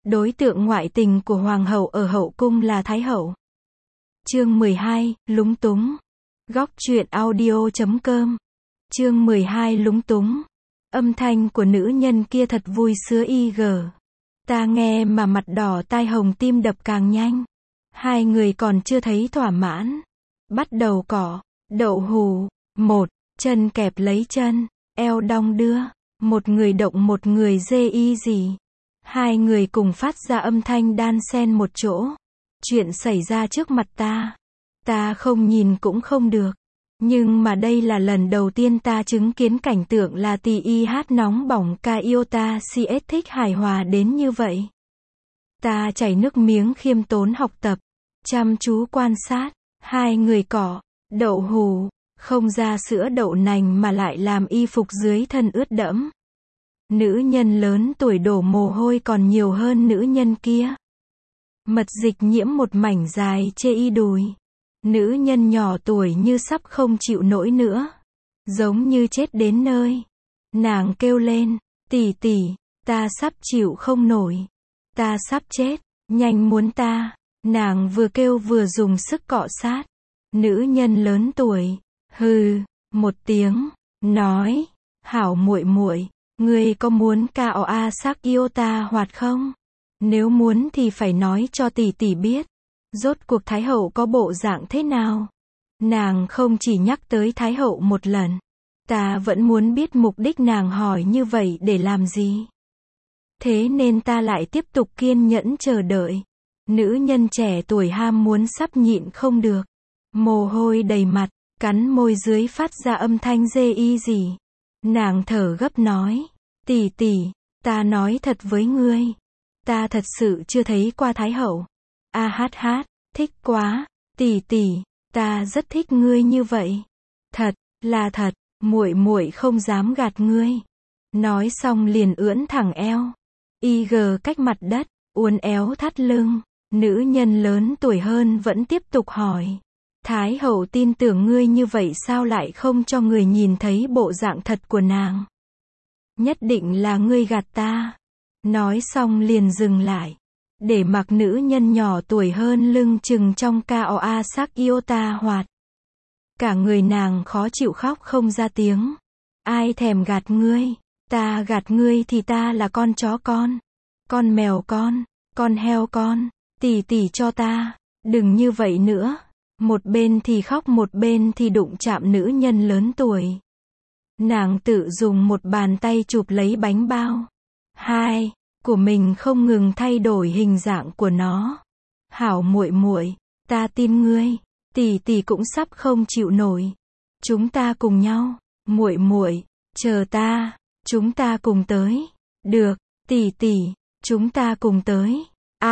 Đối tượng ngoại tình của hoàng hậu ở hậu cung là thái hậu. Chương 12, lúng túng. Góc truyện audio.com. Chương 12 lúng túng. Âm thanh của nữ nhân kia thật vui sứa IG. Ta nghe mà mặt đỏ tai hồng, tim đập càng nhanh. Hai người còn chưa thấy thỏa mãn. Bắt đầu cỏ, đậu hù. Một, chân kẹp lấy chân, eo đong đưa. Một người động một người dê y gì. Hai người cùng phát ra âm thanh đan xen một chỗ. Chuyện xảy ra trước mặt ta. Ta không nhìn cũng không được. Nhưng mà đây là lần đầu tiên ta chứng kiến cảnh tượng là tỳ y hát nóng bỏng ca yêu ta CS thích hài hòa đến như vậy. Ta chảy nước miếng khiêm tốn học tập. Chăm chú quan sát. Hai người cỏ, đậu hù, không ra sữa đậu nành mà lại làm y phục dưới thân ướt đẫm. Nữ nhân lớn tuổi đổ mồ hôi còn nhiều hơn nữ nhân kia. Mật dịch nhiễm một mảnh dài chê y đùi. Nữ nhân nhỏ tuổi như sắp không chịu nổi nữa. Giống như chết đến nơi. Nàng kêu lên, tỷ tỷ, ta sắp chịu không nổi. Ta sắp chết, nhanh muốn ta. Nàng vừa kêu vừa dùng sức cọ sát. Nữ nhân lớn tuổi, hừ, một tiếng, nói, hảo muội muội, ngươi có muốn KOA sắc yêu ta hoạt không? Nếu muốn thì phải nói cho tỷ tỷ biết. Rốt cuộc Thái hậu có bộ dạng thế nào? Nàng không chỉ nhắc tới Thái hậu một lần. Ta vẫn muốn biết mục đích nàng hỏi như vậy để làm gì. Thế nên ta lại tiếp tục kiên nhẫn chờ đợi. Nữ nhân trẻ tuổi ham muốn sắp nhịn không được. Mồ hôi đầy mặt, cắn môi dưới phát ra âm thanh dê y gì. Nàng thở gấp nói, tỷ tỷ, ta nói thật với ngươi. Ta thật sự chưa thấy qua Thái hậu. A hát hát, thích quá, tỷ tỷ, ta rất thích ngươi như vậy. Thật, là thật, muội muội không dám gạt ngươi. Nói xong liền ưỡn thẳng eo. IG cách mặt đất, uốn éo thắt lưng. Nữ nhân lớn tuổi hơn vẫn tiếp tục hỏi. Thái hậu tin tưởng ngươi như vậy sao lại không cho người nhìn thấy bộ dạng thật của nàng? Nhất định là ngươi gạt ta. Nói xong liền dừng lại. Để mặc nữ nhân nhỏ tuổi hơn lưng chừng trong KOA sắc yêu ta hoạt. Cả người nàng khó chịu khóc không ra tiếng. Ai thèm gạt ngươi? Ta gạt ngươi thì ta là con chó con mèo con heo con. Tỷ tỷ cho ta, đừng như vậy nữa. Một bên thì khóc một bên thì đụng chạm nữ nhân lớn tuổi. Nàng tự dùng một bàn tay chụp lấy bánh bao. Hai, của mình không ngừng thay đổi hình dạng của nó. Hảo muội muội, ta tin ngươi, tỷ tỷ cũng sắp không chịu nổi. Chúng ta cùng nhau, muội muội, chờ ta, chúng ta cùng tới. Được, tỷ tỷ, chúng ta cùng tới.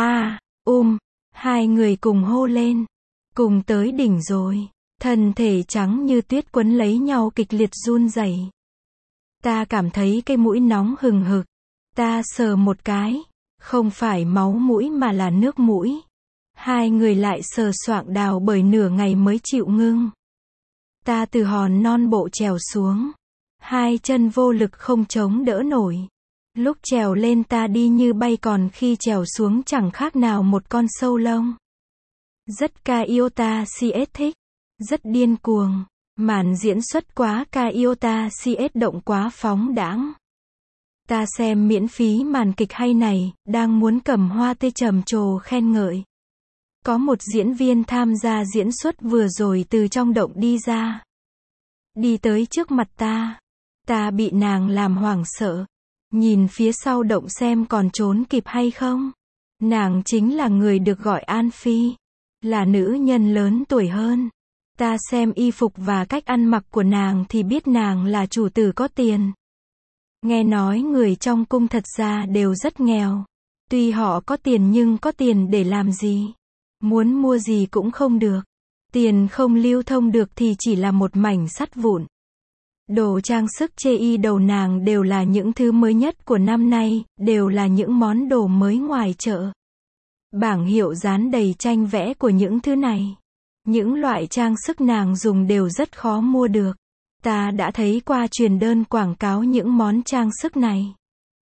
Hai người cùng hô lên. Cùng tới đỉnh rồi. Thân thể trắng như tuyết quấn lấy nhau kịch liệt run rẩy. Ta cảm thấy cái mũi nóng hừng hực. Ta sờ một cái. Không phải máu mũi mà là nước mũi. Hai người lại sờ soạng đào bởi nửa ngày mới chịu ngưng. Ta từ hòn non bộ trèo xuống. Hai chân vô lực không chống đỡ nổi. Lúc trèo lên ta đi như bay còn khi trèo xuống chẳng khác nào một con sâu lông. Rất ca yêu ta CS thích. Rất điên cuồng. Màn diễn xuất quá ca yêu ta CS động quá phóng đãng. Ta xem miễn phí màn kịch hay này, đang muốn cầm hoa tươi trầm trồ khen ngợi. Có một diễn viên tham gia diễn xuất vừa rồi từ trong động đi ra. Đi tới trước mặt ta. Ta bị nàng làm hoảng sợ. Nhìn phía sau động xem còn trốn kịp hay không. Nàng chính là người được gọi An Phi. Là nữ nhân lớn tuổi hơn. Ta xem y phục và cách ăn mặc của nàng thì biết nàng là chủ tử có tiền. Nghe nói người trong cung thật ra đều rất nghèo. Tuy họ có tiền nhưng có tiền để làm gì? Muốn mua gì cũng không được. Tiền không lưu thông được thì chỉ là một mảnh sắt vụn. Đồ trang sức chê y đầu nàng đều là những thứ mới nhất của năm nay, đều là những món đồ mới ngoài chợ. Bảng hiệu dán đầy tranh vẽ của những thứ này. Những loại trang sức nàng dùng đều rất khó mua được. Ta đã thấy qua truyền đơn quảng cáo những món trang sức này.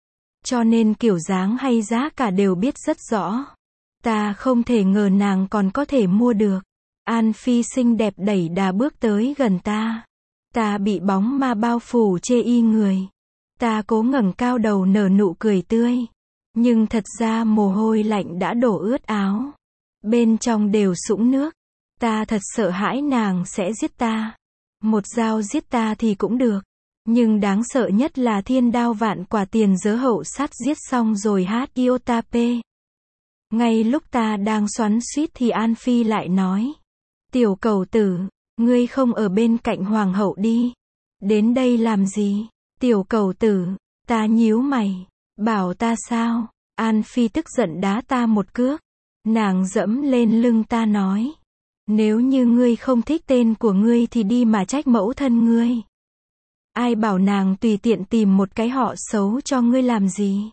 cho nên kiểu dáng hay giá cả đều biết rất rõ. Ta không thể ngờ nàng còn có thể mua được. An Phi xinh đẹp đẩy đà bước tới gần ta. Ta bị bóng ma bao phủ chê y người. Ta cố ngẩng cao đầu nở nụ cười tươi. Nhưng thật ra mồ hôi lạnh đã đổ ướt áo. Bên trong đều sũng nước. Ta thật sợ hãi nàng sẽ giết ta. Một dao giết ta thì cũng được. Nhưng đáng sợ nhất là thiên đao vạn quả tiền dớ hậu sát giết xong rồi hát Iotape. Ngay lúc ta đang xoắn xuýt thì An Phi lại nói. Tiểu cẩu tử, ngươi không ở bên cạnh hoàng hậu đi. Đến đây làm gì? Tiểu cẩu tử, ta nhíu mày. Bảo ta sao? An Phi tức giận đá ta một cước. Nàng dẫm lên lưng ta nói. Nếu như ngươi không thích tên của ngươi thì đi mà trách mẫu thân ngươi. Ai bảo nàng tùy tiện tìm một cái họ xấu cho ngươi làm gì?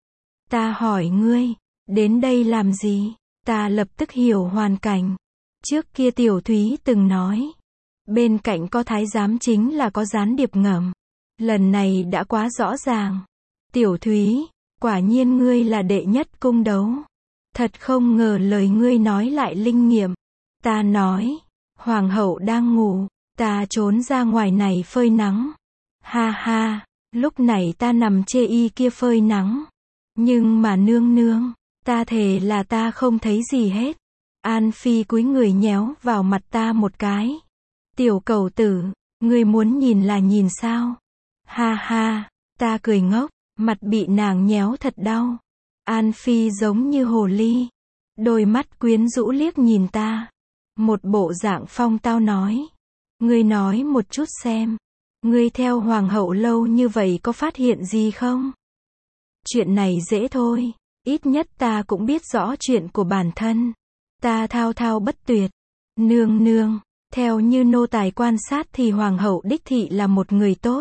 Ta hỏi ngươi, đến đây làm gì? Ta lập tức hiểu hoàn cảnh. Trước kia Tiểu Thúy từng nói, bên cạnh có thái giám chính là có gián điệp ngầm. Lần này đã quá rõ ràng. Tiểu Thúy, quả nhiên ngươi là đệ nhất cung đấu. Thật không ngờ lời ngươi nói lại linh nghiệm. Ta nói, hoàng hậu đang ngủ, ta trốn ra ngoài này phơi nắng. Ha ha, lúc này ta nằm chê y kia phơi nắng. Nhưng mà nương nương, ta thề là ta không thấy gì hết. An Phi cúi người nhéo vào mặt ta một cái. Tiểu cẩu tử, ngươi muốn nhìn là nhìn sao? Ha ha, ta cười ngốc, mặt bị nàng nhéo thật đau. An Phi giống như hồ ly. Đôi mắt quyến rũ liếc nhìn ta. Một bộ dạng phong tao nói. Ngươi nói một chút xem. Ngươi theo hoàng hậu lâu như vậy có phát hiện gì không? Chuyện này dễ thôi. Ít nhất ta cũng biết rõ chuyện của bản thân. Ta thao thao bất tuyệt. Nương nương, theo như nô tài quan sát thì hoàng hậu đích thị là một người tốt.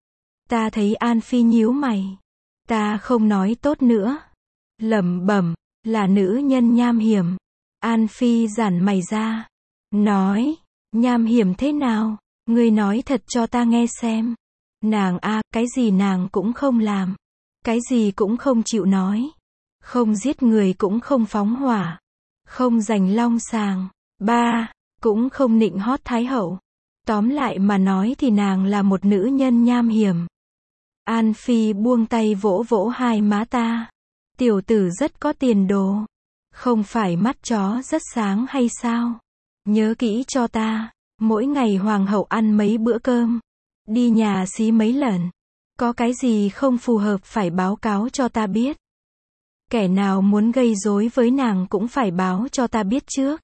Ta thấy An Phi nhíu mày. Ta không nói tốt nữa. Lẩm bẩm, là nữ nhân nham hiểm. An Phi giãn mày ra. Nói, nham hiểm thế nào? Ngươi nói thật cho ta nghe xem. Nàng a, cái gì nàng cũng không làm. Cái gì cũng không chịu nói. Không giết người cũng không phóng hỏa. Không giành long sàng. Ba, cũng không nịnh hót thái hậu. Tóm lại mà nói thì nàng là một nữ nhân nham hiểm. An Phi buông tay vỗ vỗ hai má ta. Tiểu tử rất có tiền đồ. Không phải mắt chó rất sáng hay sao? Nhớ kỹ cho ta. Mỗi ngày hoàng hậu ăn mấy bữa cơm. Đi nhà xí mấy lần. Có cái gì không phù hợp phải báo cáo cho ta biết. Kẻ nào muốn gây rối với nàng cũng phải báo cho ta biết trước.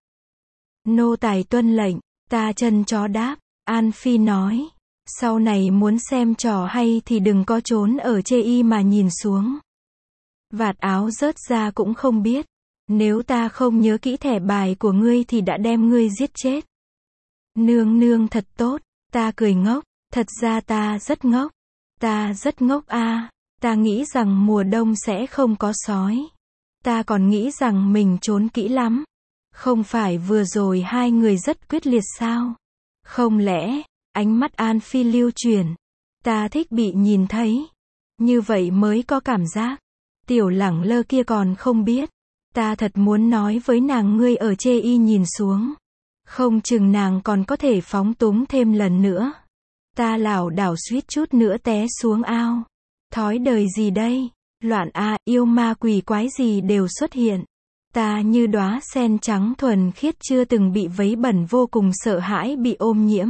Nô tài tuân lệnh. Ta chân chó đáp. An Phi nói. Sau này muốn xem trò hay thì đừng có trốn ở chê y mà nhìn xuống. Vạt áo rớt ra cũng không biết. Nếu ta không nhớ kỹ thẻ bài của ngươi thì đã đem ngươi giết chết. Nương nương thật tốt. Ta cười ngốc. Thật ra ta rất ngốc. Ta rất ngốc a. Ta nghĩ rằng mùa đông sẽ không có sói. Ta còn nghĩ rằng mình trốn kỹ lắm. Không phải vừa rồi hai người rất quyết liệt sao? Không lẽ, ánh mắt An Phi lưu chuyển. Ta thích bị nhìn thấy. Như vậy mới có cảm giác. Tiểu lẳng lơ kia còn không biết. Ta thật muốn nói với nàng ngươi ở chê y nhìn xuống. Không chừng nàng còn có thể phóng túng thêm lần nữa. Ta lảo đảo suýt chút nữa té xuống ao. Thói đời gì đây? Loạn a, yêu ma quỷ quái gì đều xuất hiện. Ta như đóa sen trắng thuần khiết chưa từng bị vấy bẩn vô cùng sợ hãi bị ô nhiễm.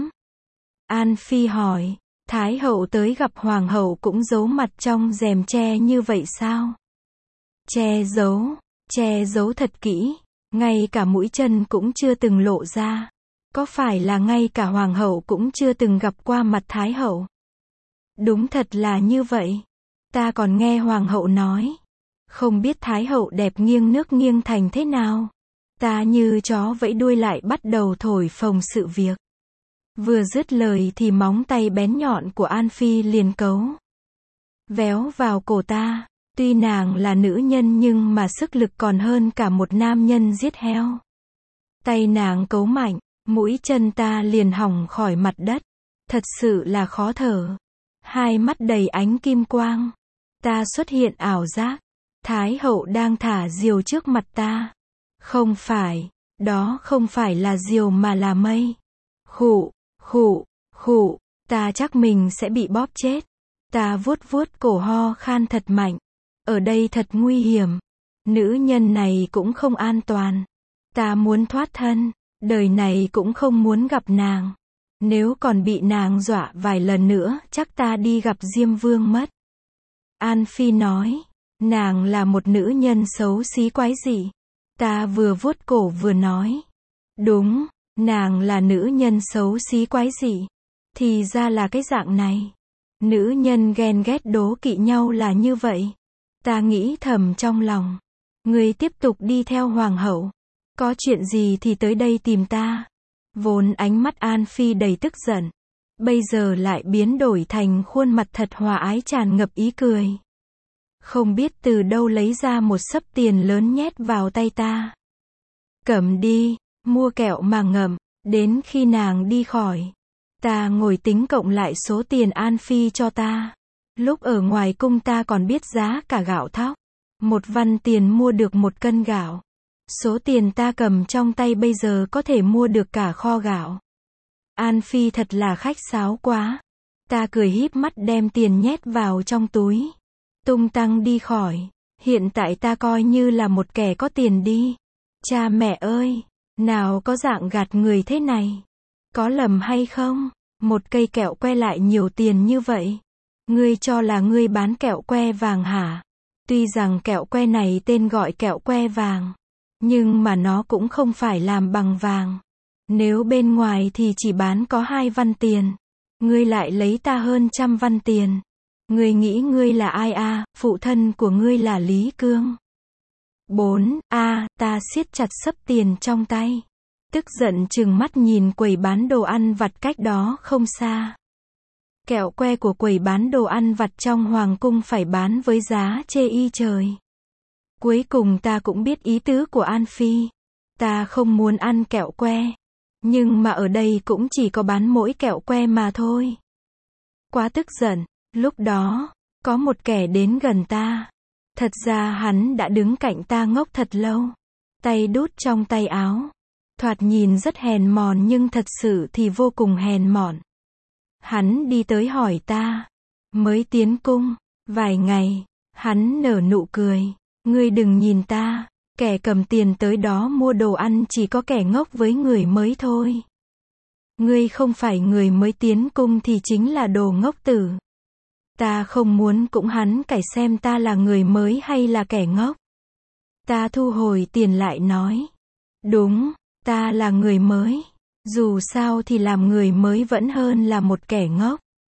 An Phi hỏi, Thái hậu tới gặp hoàng hậu cũng giấu mặt trong rèm tre như vậy sao? Che giấu thật kỹ, ngay cả mũi chân cũng chưa từng lộ ra. Có phải là ngay cả hoàng hậu cũng chưa từng gặp qua mặt Thái hậu? Đúng thật là như vậy. Ta còn nghe hoàng hậu nói. Không biết Thái hậu đẹp nghiêng nước nghiêng thành thế nào. Ta như chó vẫy đuôi lại bắt đầu thổi phồng sự việc. Vừa dứt lời thì móng tay bén nhọn của An Phi liền cấu véo vào cổ ta. Tuy nàng là nữ nhân nhưng mà sức lực còn hơn cả một nam nhân giết heo. Tay nàng cấu mạnh, mũi chân ta liền hỏng khỏi mặt đất. Thật sự là khó thở. Hai mắt đầy ánh kim quang. Ta xuất hiện ảo giác. Thái hậu đang thả diều trước mặt ta. Không phải, đó không phải là diều mà là mây. Khụ, khụ, khụ, ta chắc mình sẽ bị bóp chết. Ta vuốt vuốt cổ ho khan thật mạnh. Ở đây thật nguy hiểm. Nữ nhân này cũng không an toàn. Ta muốn thoát thân. Đời này cũng không muốn gặp nàng. Nếu còn bị nàng dọa vài lần nữa, chắc ta đi gặp Diêm Vương mất. An Phi nói. Nàng là một nữ nhân xấu xí quái dị. Ta vừa vuốt cổ vừa nói. Đúng, nàng là nữ nhân xấu xí quái dị. Thì ra là cái dạng này. Nữ nhân ghen ghét đố kỵ nhau là như vậy. Ta nghĩ thầm trong lòng. Ngươi tiếp tục đi theo hoàng hậu. Có chuyện gì thì tới đây tìm ta. Vốn ánh mắt An Phi đầy tức giận. Bây giờ lại biến đổi thành khuôn mặt thật hòa ái tràn ngập ý cười. Không biết từ đâu lấy ra một xấp tiền lớn nhét vào tay ta. Cầm đi, mua kẹo mà ngậm, đến khi nàng đi khỏi. Ta ngồi tính cộng lại số tiền An Phi cho ta. Lúc ở ngoài cung ta còn biết giá cả gạo thóc. 1 văn tiền mua được 1 cân gạo. Số tiền ta cầm trong tay bây giờ có thể mua được cả kho gạo. An Phi thật là khách sáo quá. Ta cười híp mắt đem tiền nhét vào trong túi. Tung tăng đi khỏi. Hiện tại ta coi như là một kẻ có tiền đi. Cha mẹ ơi, nào có dạng gạt người thế này. Có lầm hay không? Một cây kẹo que lại nhiều tiền như vậy. Ngươi cho là ngươi bán kẹo que vàng hả? Tuy rằng kẹo que này tên gọi kẹo que vàng, nhưng mà nó cũng không phải làm bằng vàng. Nếu bên ngoài thì chỉ bán có 2 văn tiền. Ngươi lại lấy ta hơn 100 văn tiền. Ngươi nghĩ ngươi là ai à? Phụ thân của ngươi là Lý Cương. 4. Ta siết chặt xấp tiền trong tay. Tức giận trừng mắt nhìn quầy bán đồ ăn vặt cách đó không xa. Kẹo que của quầy bán đồ ăn vặt trong hoàng cung phải bán với giá chê y trời. Cuối cùng ta cũng biết ý tứ của An Phi. Ta không muốn ăn kẹo que. Nhưng mà ở đây cũng chỉ có bán mỗi kẹo que mà thôi. Quá tức giận. Lúc đó, có một kẻ đến gần ta. Thật ra hắn đã đứng cạnh ta ngốc thật lâu. Tay đút trong tay áo. Thoạt nhìn rất hèn mọn nhưng thật sự thì vô cùng hèn mọn. Hắn đi tới hỏi ta. Mới tiến cung, vài ngày, hắn nở nụ cười. Ngươi đừng nhìn ta, kẻ cầm tiền tới đó mua đồ ăn chỉ có kẻ ngốc với người mới thôi. Ngươi không phải người mới tiến cung thì chính là đồ ngốc tử. Ta không muốn cũng hắn cải xem ta là người mới hay là kẻ ngốc. Ta thu hồi tiền lại nói. Đúng, ta là người mới. Dù sao thì làm người mới vẫn hơn là một kẻ ngốc.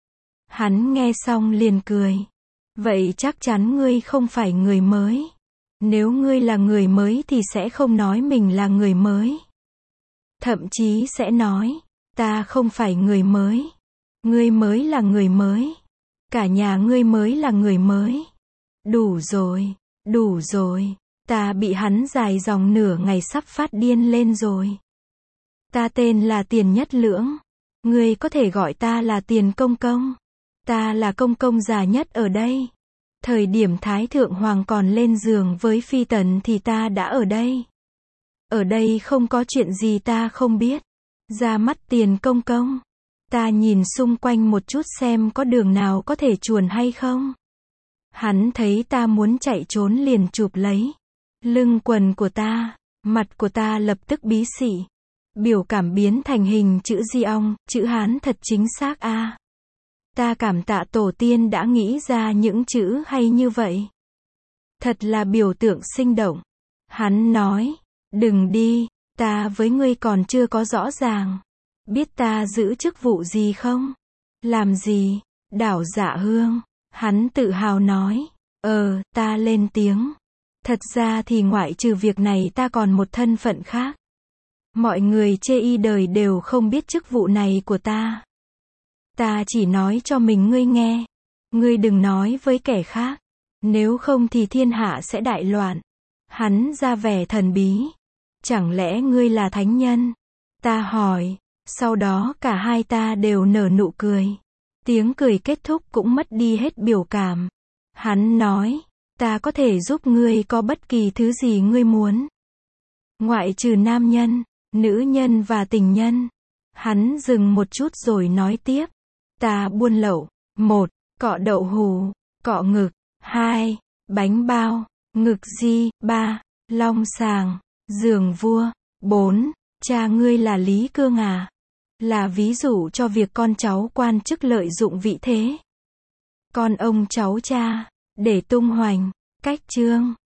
Hắn nghe xong liền cười. Vậy chắc chắn ngươi không phải người mới. Nếu ngươi là người mới thì sẽ không nói mình là người mới. Thậm chí sẽ nói, ta không phải người mới. Ngươi mới là người mới. Cả nhà ngươi mới là người mới. Đủ rồi, đủ rồi. Ta bị hắn dài dòng nửa ngày sắp phát điên lên rồi. Ta tên là Tiền Nhất Lưỡng. Ngươi có thể gọi ta là Tiền Công Công. Ta là công công già nhất ở đây. Thời điểm Thái Thượng Hoàng còn lên giường với Phi Tần thì ta đã ở đây. Ở đây không có chuyện gì ta không biết. Ra mắt Tiền Công Công. Ta nhìn xung quanh một chút xem có đường nào có thể chuồn hay không. Hắn thấy ta muốn chạy trốn liền chụp lấy lưng quần của ta. Mặt của ta lập tức bí xị. Biểu cảm biến thành hình chữ Di ong, chữ Hán thật chính xác a. Ta cảm tạ tổ tiên đã nghĩ ra những chữ hay như vậy. Thật là biểu tượng sinh động. Hắn nói, đừng đi, ta với ngươi còn chưa có rõ ràng. Biết ta giữ chức vụ gì không? Làm gì? Đảo Dạ Hương. Hắn tự hào nói. Ta lên tiếng. Thật ra thì ngoại trừ việc này ta còn một thân phận khác. Mọi người chê y đời đều không biết chức vụ này của ta. Ta chỉ nói cho mình ngươi nghe. Ngươi đừng nói với kẻ khác. Nếu không thì thiên hạ sẽ đại loạn. Hắn ra vẻ thần bí. Chẳng lẽ ngươi là thánh nhân? Ta hỏi. Sau đó cả hai ta đều nở nụ cười. Tiếng cười kết thúc cũng mất đi hết biểu cảm. Hắn nói, ta có thể giúp ngươi có bất kỳ thứ gì ngươi muốn. Ngoại trừ nam nhân, nữ nhân và tình nhân. Hắn dừng một chút rồi nói tiếp. Ta buôn lậu. 1. Cọ đậu hù, cọ ngực. 2. Bánh bao, ngực di. 3. Long sàng, giường vua. 4. Cha ngươi là Lý Cương à? Là ví dụ cho việc con cháu quan chức lợi dụng vị thế. Con ông cháu cha, để tung hoành. Cách chương